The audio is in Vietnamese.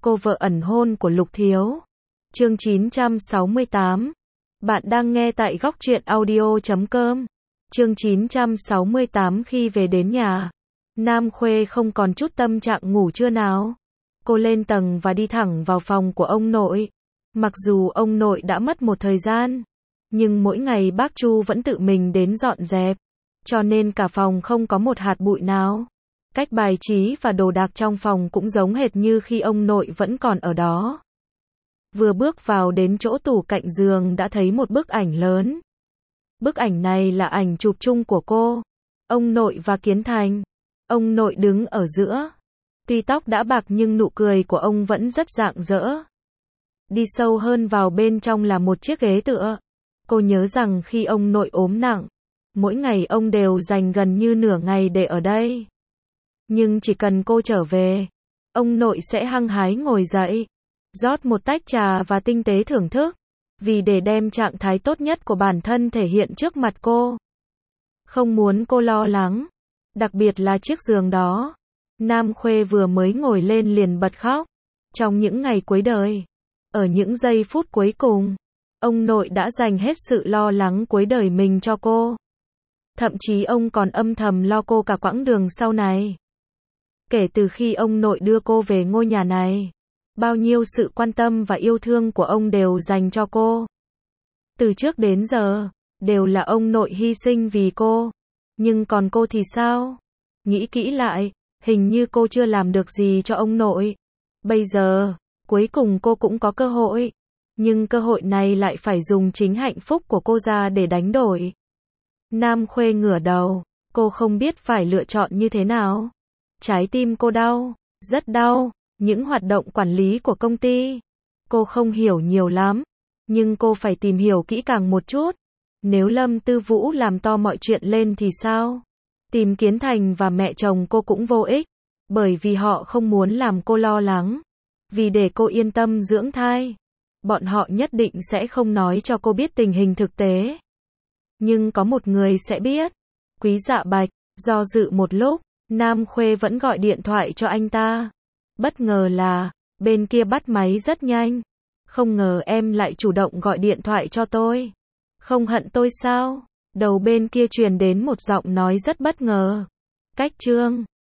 cô vợ ẩn hôn của Lục Thiếu. Chương 968. Bạn đang nghe tại Góc Truyện Audio.com. Chương 968. Khi về đến nhà, Nam Khuê không còn chút tâm trạng ngủ trưa nào. Cô lên tầng và đi thẳng vào phòng của ông nội. Mặc dù ông nội đã mất một thời gian, nhưng mỗi ngày bác Chu vẫn tự mình đến dọn dẹp, cho nên cả phòng không có một hạt bụi nào. Cách bài trí và đồ đạc trong phòng cũng giống hệt như khi ông nội vẫn còn ở đó. Vừa bước vào đến chỗ tủ cạnh giường đã thấy một bức ảnh lớn. Bức ảnh này là ảnh chụp chung của cô, ông nội và Kiến Thành. Ông nội đứng ở giữa. Tuy tóc đã bạc nhưng nụ cười của ông vẫn rất rạng rỡ. Đi sâu hơn vào bên trong là một chiếc ghế tựa. Cô nhớ rằng khi ông nội ốm nặng, mỗi ngày ông đều dành gần như nửa ngày để ở đây. Nhưng chỉ cần cô trở về, ông nội sẽ hăng hái ngồi dậy, rót một tách trà và tinh tế thưởng thức, vì để đem trạng thái tốt nhất của bản thân thể hiện trước mặt cô. Không muốn cô lo lắng, đặc biệt là chiếc giường đó. Nam Khuê vừa mới ngồi lên liền bật khóc. Trong những ngày cuối đời, ở những giây phút cuối cùng, ông nội đã dành hết sự lo lắng cuối đời mình cho cô. Thậm chí ông còn âm thầm lo cô cả quãng đường sau này. Kể từ khi ông nội đưa cô về ngôi nhà này, bao nhiêu sự quan tâm và yêu thương của ông đều dành cho cô. Từ trước đến giờ, đều là ông nội hy sinh vì cô. Nhưng còn cô thì sao? Nghĩ kỹ lại, hình như cô chưa làm được gì cho ông nội. Bây giờ, cuối cùng cô cũng có cơ hội. Nhưng cơ hội này lại phải dùng chính hạnh phúc của cô ra để đánh đổi. Nam Khuê ngửa đầu, cô không biết phải lựa chọn như thế nào. Trái tim cô đau, rất đau. Những hoạt động quản lý của công ty, cô không hiểu nhiều lắm. Nhưng cô phải tìm hiểu kỹ càng một chút. Nếu Lâm Tư Vũ làm to mọi chuyện lên thì sao? Tìm Kiến Thành và mẹ chồng cô cũng vô ích. Bởi vì họ không muốn làm cô lo lắng. Vì để cô yên tâm dưỡng thai, bọn họ nhất định sẽ không nói cho cô biết tình hình thực tế. Nhưng có một người sẽ biết. Quý Dạ Bạch. Do dự một lúc, Nam Khuê vẫn gọi điện thoại cho anh ta. Bất ngờ là, bên kia bắt máy rất nhanh. Không ngờ em lại chủ động gọi điện thoại cho tôi. Không hận tôi sao? Đầu bên kia truyền đến một giọng nói rất bất ngờ. Cách Trương.